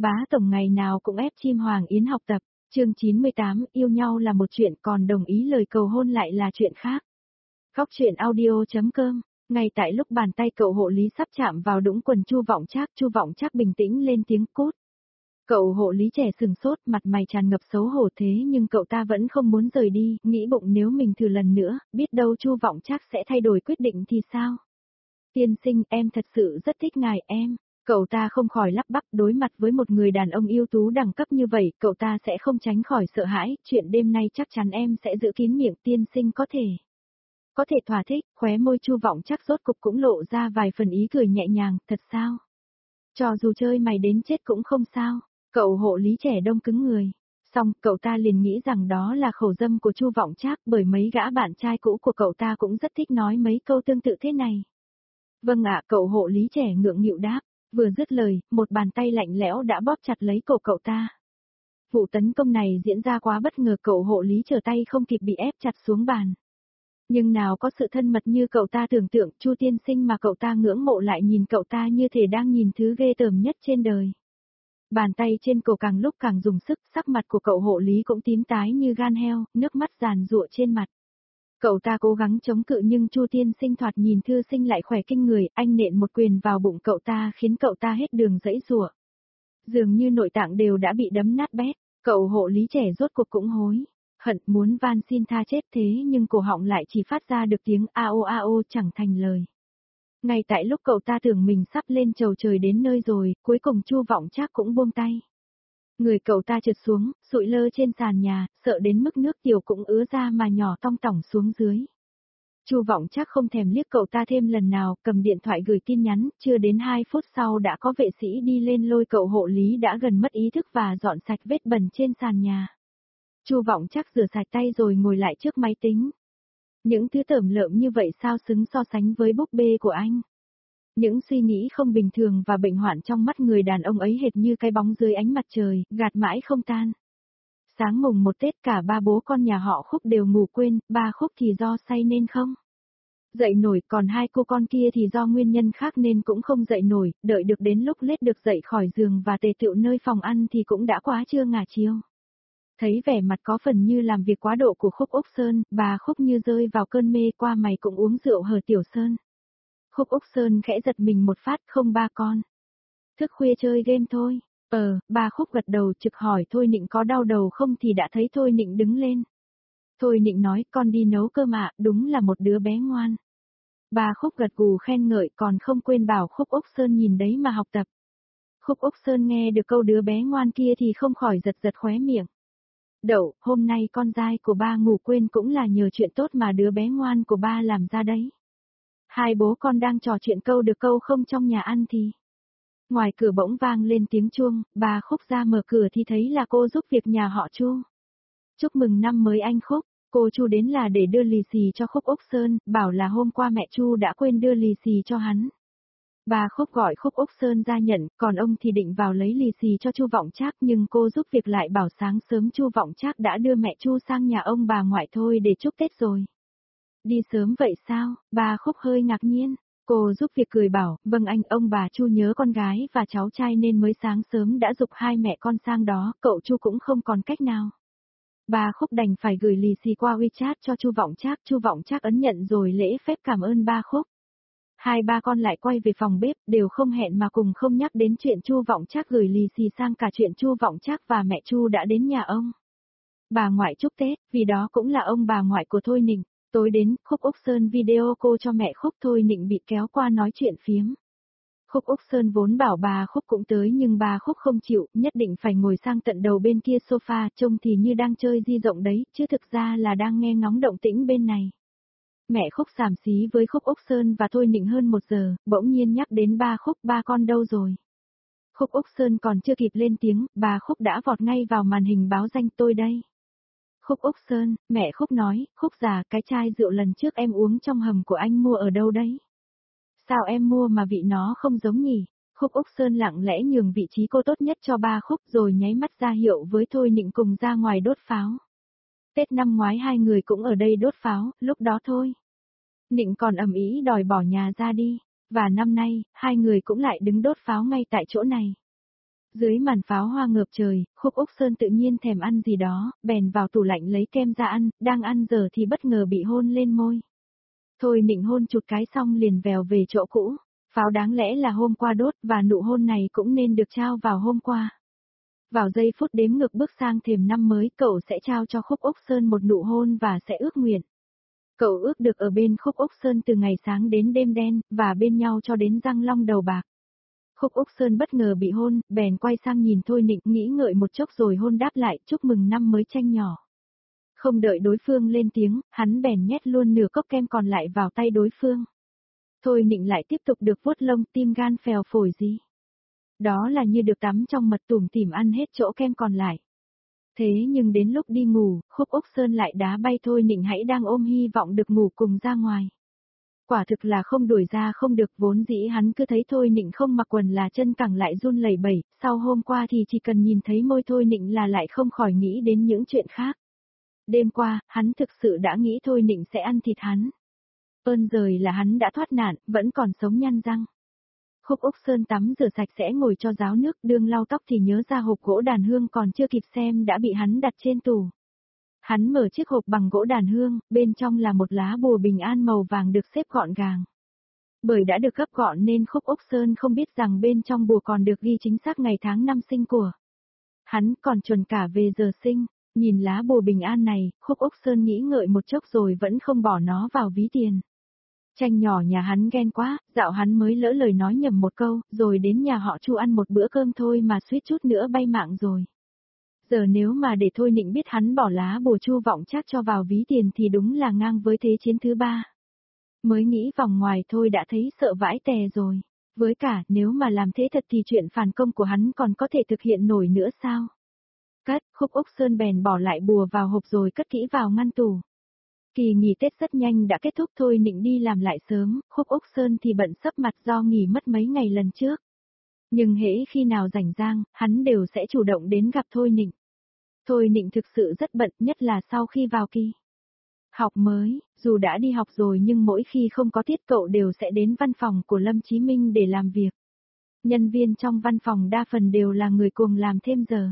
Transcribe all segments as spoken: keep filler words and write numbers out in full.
Bá tổng ngày nào cũng ép chim Hoàng Yến học tập, chương chín mươi tám, yêu nhau là một chuyện còn đồng ý lời cầu hôn lại là chuyện khác. Góc truyện audio.com, ngay tại lúc bàn tay cậu hộ lý sắp chạm vào đũng quần Chu Vọng Trác, Chu Vọng Trác bình tĩnh lên tiếng cút. Cậu hộ lý trẻ sừng sốt, mặt mày tràn ngập xấu hổ thế nhưng cậu ta vẫn không muốn rời đi, nghĩ bụng nếu mình thử lần nữa, biết đâu Chu Vọng Trác sẽ thay đổi quyết định thì sao? Tiên sinh, em thật sự rất thích ngài em. Cậu ta không khỏi lắp bắp, đối mặt với một người đàn ông ưu tú đẳng cấp như vậy, cậu ta sẽ không tránh khỏi sợ hãi, chuyện đêm nay chắc chắn em sẽ giữ kín miệng, tiên sinh có thể. Có thể thỏa thích, khóe môi Chu Vọng Trác rốt cục cũng lộ ra vài phần ý cười nhẹ nhàng, thật sao? Cho dù chơi mày đến chết cũng không sao, cậu hộ lý trẻ đông cứng người. Xong, cậu ta liền nghĩ rằng đó là khẩu dâm của Chu Vọng Trác, bởi mấy gã bạn trai cũ của cậu ta cũng rất thích nói mấy câu tương tự thế này. Vâng ạ, cậu hộ lý trẻ ngượng nghịu đáp. Vừa dứt lời, một bàn tay lạnh lẽo đã bóp chặt lấy cổ cậu ta. Vụ tấn công này diễn ra quá bất ngờ, cậu hộ lý trở tay không kịp bị ép chặt xuống bàn. Nhưng nào có sự thân mật như cậu ta tưởng tượng, Chu tiên sinh mà cậu ta ngưỡng mộ lại nhìn cậu ta như thể đang nhìn thứ ghê tởm nhất trên đời. Bàn tay trên cổ càng lúc càng dùng sức, sắc mặt của cậu hộ lý cũng tím tái như gan heo, nước mắt giàn giụa trên mặt. Cậu ta cố gắng chống cự nhưng Chu tiên sinh thoạt nhìn thư sinh lại khỏe kinh người, anh nện một quyền vào bụng cậu ta khiến cậu ta hết đường giãy giụa. Dường như nội tạng đều đã bị đấm nát bét, cậu hộ lý trẻ rốt cuộc cũng hối hận muốn van xin tha chết thế nhưng cổ họng lại chỉ phát ra được tiếng a o a o chẳng thành lời. Ngay tại lúc cậu ta tưởng mình sắp lên chầu trời đến nơi rồi, cuối cùng Chu Vọng Trác cũng buông tay. Người cậu ta trượt xuống, sụi lơ trên sàn nhà, sợ đến mức nước tiểu cũng ứa ra mà nhỏ tong tỏng xuống dưới. Chu Vọng Trác không thèm liếc cậu ta thêm lần nào, cầm điện thoại gửi tin nhắn, chưa đến hai phút sau đã có vệ sĩ đi lên lôi cậu hộ lý đã gần mất ý thức và dọn sạch vết bẩn trên sàn nhà. Chu Vọng Trác rửa sạch tay rồi ngồi lại trước máy tính. Những thứ tởm lợm như vậy sao xứng so sánh với búp bê của anh? Những suy nghĩ không bình thường và bệnh hoạn trong mắt người đàn ông ấy hệt như cái bóng dưới ánh mặt trời, gạt mãi không tan. Sáng mùng một Tết cả ba bố con nhà họ Khúc đều ngủ quên, ba Khúc thì do say nên không dậy nổi, còn hai cô con kia thì do nguyên nhân khác nên cũng không dậy nổi, đợi được đến lúc lết được dậy khỏi giường và tề tựu nơi phòng ăn thì cũng đã quá trưa ngả chiều. Thấy vẻ mặt có phần như làm việc quá độ của Khúc Úc Sơn, bà Khúc như rơi vào cơn mê, qua mày cũng uống rượu hờ Tiểu Sơn. Khúc Úc Sơn khẽ giật mình một phát, không ba con. Thức khuya chơi game thôi. Ờ, bà Khúc gật đầu trực hỏi Thôi Nịnh có đau đầu không thì đã thấy Thôi Nịnh đứng lên. Thôi Nịnh nói con đi nấu cơm ạ, đúng là một đứa bé ngoan. Bà Khúc gật gù khen ngợi còn không quên bảo Khúc Úc Sơn nhìn đấy mà học tập. Khúc Úc Sơn nghe được câu đứa bé ngoan kia thì không khỏi giật giật khóe miệng. Đậu, hôm nay con dai của ba ngủ quên cũng là nhờ chuyện tốt mà đứa bé ngoan của ba làm ra đấy. Hai bố con đang trò chuyện câu được câu không trong nhà ăn thì. Ngoài cửa bỗng vang lên tiếng chuông, bà Khúc ra mở cửa thì thấy là cô giúp việc nhà họ Chu. Chúc mừng năm mới anh Khúc, cô Chu đến là để đưa lì xì cho Khúc Úc Sơn, bảo là hôm qua mẹ Chu đã quên đưa lì xì cho hắn. Bà Khúc gọi Khúc Úc Sơn ra nhận, còn ông thì định vào lấy lì xì cho Chu Vọng Trác nhưng cô giúp việc lại bảo sáng sớm Chu Vọng Trác đã đưa mẹ Chu sang nhà ông bà ngoại thôi để chúc Tết rồi. Đi sớm vậy sao? Bà Khúc hơi ngạc nhiên. Cô giúp việc cười bảo, vâng anh, ông bà Chu nhớ con gái và cháu trai nên mới sáng sớm đã giục hai mẹ con sang đó, cậu Chu cũng không còn cách nào. Bà Khúc đành phải gửi lì xì qua WeChat cho Chu Vọng Trác, Chu Vọng Trác ấn nhận rồi lễ phép cảm ơn bà Khúc. Hai ba con lại quay về phòng bếp, đều không hẹn mà cùng không nhắc đến chuyện Chu Vọng Trác gửi lì xì sang cả chuyện Chu Vọng Trác và mẹ Chu đã đến nhà ông bà ngoại chúc Tết, vì đó cũng là ông bà ngoại của Thôi Nịnh. Tối đến, Khúc Úc Sơn video cô cho mẹ Khúc, Thôi Nịnh bị kéo qua nói chuyện phiếm. Khúc Úc Sơn vốn bảo bà Khúc cũng tới nhưng bà Khúc không chịu, nhất định phải ngồi sang tận đầu bên kia sofa, trông thì như đang chơi di động đấy, chứ thực ra là đang nghe ngóng động tĩnh bên này. Mẹ Khúc xàm xí với Khúc Úc Sơn và Thôi Nịnh hơn một giờ, bỗng nhiên nhắc đến ba Khúc, ba con đâu rồi. Khúc Úc Sơn còn chưa kịp lên tiếng, bà Khúc đã vọt ngay vào màn hình báo danh tôi đây. Khúc Úc Sơn, mẹ Khúc nói, Khúc già, cái chai rượu lần trước em uống trong hầm của anh mua ở đâu đấy? Sao em mua mà vị nó không giống nhỉ? Khúc Úc Sơn lặng lẽ nhường vị trí cô tốt nhất cho ba Khúc rồi nháy mắt ra hiệu với Thôi Nịnh cùng ra ngoài đốt pháo. Tết năm ngoái hai người cũng ở đây đốt pháo, lúc đó thôi. Nịnh còn ầm ĩ đòi bỏ nhà ra đi, và năm nay, hai người cũng lại đứng đốt pháo ngay tại chỗ này. Dưới màn pháo hoa ngợp trời, Khúc Úc Sơn tự nhiên thèm ăn gì đó, bèn vào tủ lạnh lấy kem ra ăn, đang ăn giờ thì bất ngờ bị hôn lên môi. Thôi Nịnh hôn chụt cái xong liền vèo về chỗ cũ, pháo đáng lẽ là hôm qua đốt và nụ hôn này cũng nên được trao vào hôm qua. Vào giây phút đếm ngược bước sang thềm năm mới, cậu sẽ trao cho Khúc Úc Sơn một nụ hôn và sẽ ước nguyện. Cậu ước được ở bên Khúc Úc Sơn từ ngày sáng đến đêm đen, và bên nhau cho đến răng long đầu bạc. Khúc Úc Sơn bất ngờ bị hôn, bèn quay sang nhìn Thôi Nịnh nghĩ ngợi một chốc rồi hôn đáp lại, chúc mừng năm mới Tranh nhỏ. Không đợi đối phương lên tiếng, hắn bèn nhét luôn nửa cốc kem còn lại vào tay đối phương. Thôi Nịnh lại tiếp tục được vuốt lông, tim gan phèo phổi gì. Đó là như được tắm trong mật tủm tỉm ăn hết chỗ kem còn lại. Thế nhưng đến lúc đi ngủ, Khúc Úc Sơn lại đá bay Thôi Nịnh hãy đang ôm hy vọng được ngủ cùng ra ngoài. Quả thực là không đuổi ra không được, vốn dĩ hắn cứ thấy Thôi Nịnh không mặc quần là chân cẳng lại run lẩy bẩy, sau hôm qua thì chỉ cần nhìn thấy môi Thôi Nịnh là lại không khỏi nghĩ đến những chuyện khác. Đêm qua, hắn thực sự đã nghĩ Thôi Nịnh sẽ ăn thịt hắn. Ơn giời là hắn đã thoát nạn, vẫn còn sống nhăn răng. Khúc Úc Sơn tắm rửa sạch sẽ ngồi cho ráo nước, đương lau tóc thì nhớ ra hộp gỗ đàn hương còn chưa kịp xem đã bị hắn đặt trên tủ. Hắn mở chiếc hộp bằng gỗ đàn hương, bên trong là một lá bùa bình an màu vàng được xếp gọn gàng. Bởi đã được gấp gọn nên Khúc Úc Sơn không biết rằng bên trong bùa còn được ghi chính xác ngày tháng năm sinh của hắn, còn chuẩn cả về giờ sinh. Nhìn lá bùa bình an này, Khúc Úc Sơn nghĩ ngợi một chốc rồi vẫn không bỏ nó vào ví tiền. Tranh nhỏ nhà hắn ghen quá, dạo hắn mới lỡ lời nói nhầm một câu, rồi đến nhà họ Chu ăn một bữa cơm thôi mà suýt chút nữa bay mạng rồi. Giờ nếu mà để Thôi Nịnh biết hắn bỏ lá bùa Chu Vọng Trác cho vào ví tiền thì đúng là ngang với thế chiến thứ ba. Mới nghĩ vòng ngoài thôi đã thấy sợ vãi tè rồi. Với cả, nếu mà làm thế thật thì chuyện phản công của hắn còn có thể thực hiện nổi nữa sao? Cất, Khúc Úc Sơn bèn bỏ lại bùa vào hộp rồi cất kỹ vào ngăn tủ. Kỳ nghỉ Tết rất nhanh đã kết thúc, Thôi Nịnh đi làm lại sớm, Khúc Úc Sơn thì bận sấp mặt do nghỉ mất mấy ngày lần trước. Nhưng hễ khi nào rảnh rang, hắn đều sẽ chủ động đến gặp Thôi Nịnh. Thôi Nịnh thực sự rất bận, nhất là sau khi vào kỳ học mới, dù đã đi học rồi nhưng mỗi khi không có tiết cậu đều sẽ đến văn phòng của Lâm Chí Minh để làm việc. Nhân viên trong văn phòng đa phần đều là người cuồng làm thêm giờ.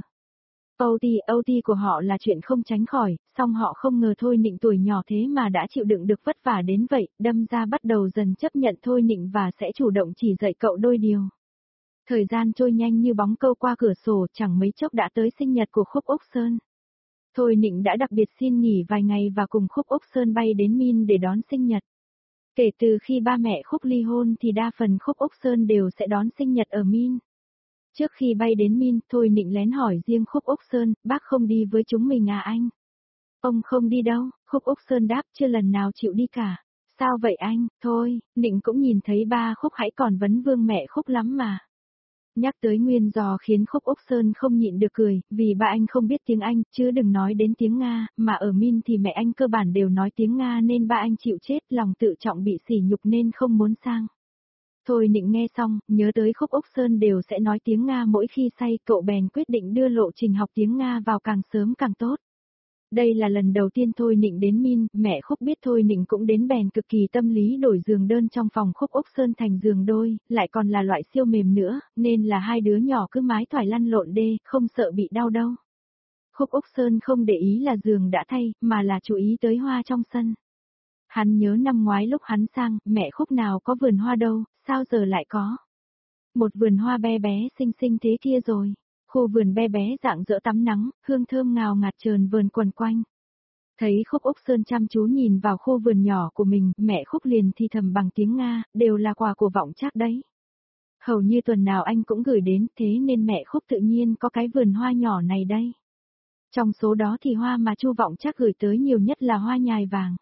ô tê, ô tê của họ là chuyện không tránh khỏi, song họ không ngờ Thôi Nịnh tuổi nhỏ thế mà đã chịu đựng được vất vả đến vậy, đâm ra bắt đầu dần chấp nhận Thôi Nịnh và sẽ chủ động chỉ dạy cậu đôi điều. Thời gian trôi nhanh như bóng câu qua cửa sổ, chẳng mấy chốc đã tới sinh nhật của Khúc Úc Sơn. Thôi Nịnh đã đặc biệt xin nghỉ vài ngày và cùng Khúc Úc Sơn bay đến Min để đón sinh nhật. Kể từ khi ba mẹ Khúc ly hôn thì đa phần Khúc Úc Sơn đều sẽ đón sinh nhật ở Min. Trước khi bay đến Min, Thôi Nịnh lén hỏi riêng Khúc Úc Sơn, bác không đi với chúng mình à anh? Ông không đi đâu, Khúc Úc Sơn đáp, chưa lần nào chịu đi cả. Sao vậy anh? Thôi, Nịnh cũng nhìn thấy ba Khúc hãy còn vấn vương mẹ Khúc lắm mà. Nhắc tới nguyên do khiến Khúc Úc Sơn không nhịn được cười, vì ba anh không biết tiếng Anh, chứ đừng nói đến tiếng Nga, mà ở Min thì mẹ anh cơ bản đều nói tiếng Nga nên ba anh chịu chết, lòng tự trọng bị sỉ nhục nên không muốn sang. Thôi Nịnh nghe xong, nhớ tới Khúc Úc Sơn đều sẽ nói tiếng Nga mỗi khi say, cậu bèn quyết định đưa lộ trình học tiếng Nga vào càng sớm càng tốt. Đây là lần đầu tiên Thôi Nịnh đến Min, mẹ Khúc biết Thôi Nịnh cũng đến bèn cực kỳ tâm lý đổi giường đơn trong phòng Khúc Úc Sơn thành giường đôi, lại còn là loại siêu mềm nữa, nên là hai đứa nhỏ cứ mái thoải lăn lộn đê, không sợ bị đau đâu. Khúc Úc Sơn không để ý là giường đã thay, mà là chú ý tới hoa trong sân. Hắn nhớ năm ngoái lúc hắn sang, mẹ Khúc nào có vườn hoa đâu, sao giờ lại có một vườn hoa bé bé xinh xinh thế kia rồi. Khu vườn bé bé rạng rỡ tắm nắng, hương thơm ngào ngạt trờn vườn quần quanh. Thấy Khúc Úc Sơn chăm chú nhìn vào khu vườn nhỏ của mình, mẹ Khúc liền thì thầm bằng tiếng Nga, đều là quà của Vọng Trác đấy. Hầu như tuần nào anh cũng gửi đến, thế nên mẹ Khúc tự nhiên có cái vườn hoa nhỏ này đây. Trong số đó thì hoa mà Chu Vọng Trác gửi tới nhiều nhất là hoa nhài vàng.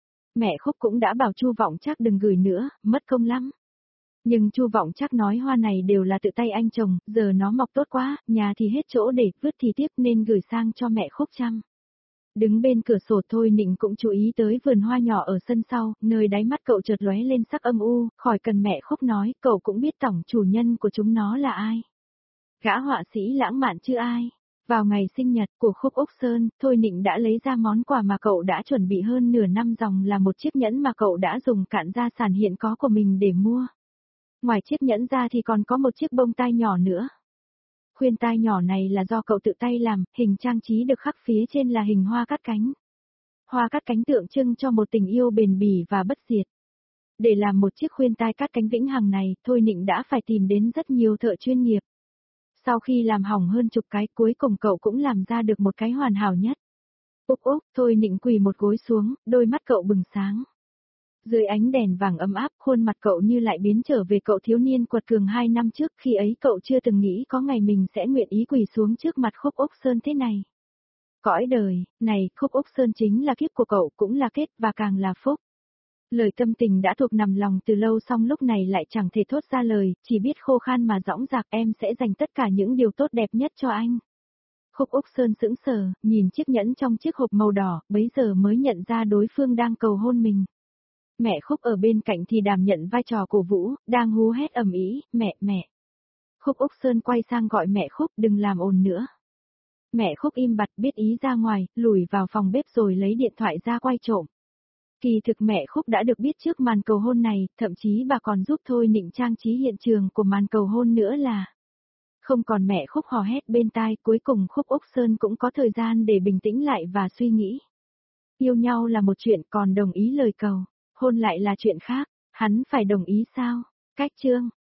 Mẹ Khúc cũng đã bảo Chu Vọng Trác đừng gửi nữa, mất công lắm. Nhưng Chu Vọng Trác nói hoa này đều là tự tay anh trồng, giờ nó mọc tốt quá, nhà thì hết chỗ để vứt thì tiếp nên gửi sang cho mẹ Khúc chăm. Đứng bên cửa sổ Thôi Nịnh cũng chú ý tới vườn hoa nhỏ ở sân sau, nơi đáy mắt cậu chợt lóe lên sắc âm u, khỏi cần mẹ Khúc nói, cậu cũng biết tổng chủ nhân của chúng nó là ai. Gã họa sĩ lãng mạn chứ ai. Vào ngày sinh nhật của Khúc Úc Sơn, Thôi Nịnh đã lấy ra món quà mà cậu đã chuẩn bị hơn nửa năm dòng, là một chiếc nhẫn mà cậu đã dùng cạn gia sản hiện có của mình để mua. Ngoài chiếc nhẫn ra thì còn có một chiếc bông tai nhỏ nữa. Khuyên tai nhỏ này là do cậu tự tay làm, hình trang trí được khắc phía trên là hình hoa cát cánh. Hoa cát cánh tượng trưng cho một tình yêu bền bỉ và bất diệt. Để làm một chiếc khuyên tai cát cánh vĩnh hằng này, Thôi Nịnh đã phải tìm đến rất nhiều thợ chuyên nghiệp. Sau khi làm hỏng hơn chục cái, cuối cùng cậu cũng làm ra được một cái hoàn hảo nhất. Úc úc, Thôi Nịnh quỳ một gối xuống, đôi mắt cậu bừng sáng. Dưới ánh đèn vàng ấm áp, khuôn mặt cậu như lại biến trở về cậu thiếu niên quật cường hai năm trước, khi ấy cậu chưa từng nghĩ có ngày mình sẽ nguyện ý quỳ xuống trước mặt Khúc Úc Sơn thế này. Cõi đời, này, Khúc Úc Sơn chính là kiếp của cậu, cũng là kết và càng là phúc. Lời tâm tình đã thuộc nằm lòng từ lâu, xong lúc này lại chẳng thể thốt ra lời, chỉ biết khô khan mà dõng dạc. Em sẽ dành tất cả những điều tốt đẹp nhất cho anh. Khúc Úc Sơn sững sờ, nhìn chiếc nhẫn trong chiếc hộp màu đỏ, bấy giờ mới nhận ra đối phương đang cầu hôn mình. Mẹ Khúc ở bên cạnh thì đảm nhận vai trò cổ vũ, đang hú hét ầm ĩ, mẹ, mẹ. Khúc Úc Sơn quay sang gọi mẹ Khúc, đừng làm ồn nữa. Mẹ Khúc im bặt, biết ý ra ngoài, lùi vào phòng bếp rồi lấy điện thoại ra quay trộm. Kỳ thực mẹ Khúc đã được biết trước màn cầu hôn này, thậm chí bà còn giúp Thôi Nịnh trang trí hiện trường của màn cầu hôn nữa là. Không còn mẹ Khúc hò hét bên tai, cuối cùng Khúc Úc Sơn cũng có thời gian để bình tĩnh lại và suy nghĩ. Yêu nhau là một chuyện, còn đồng ý lời cầu, hôn lại là chuyện khác, hắn phải đồng ý sao? Cách chương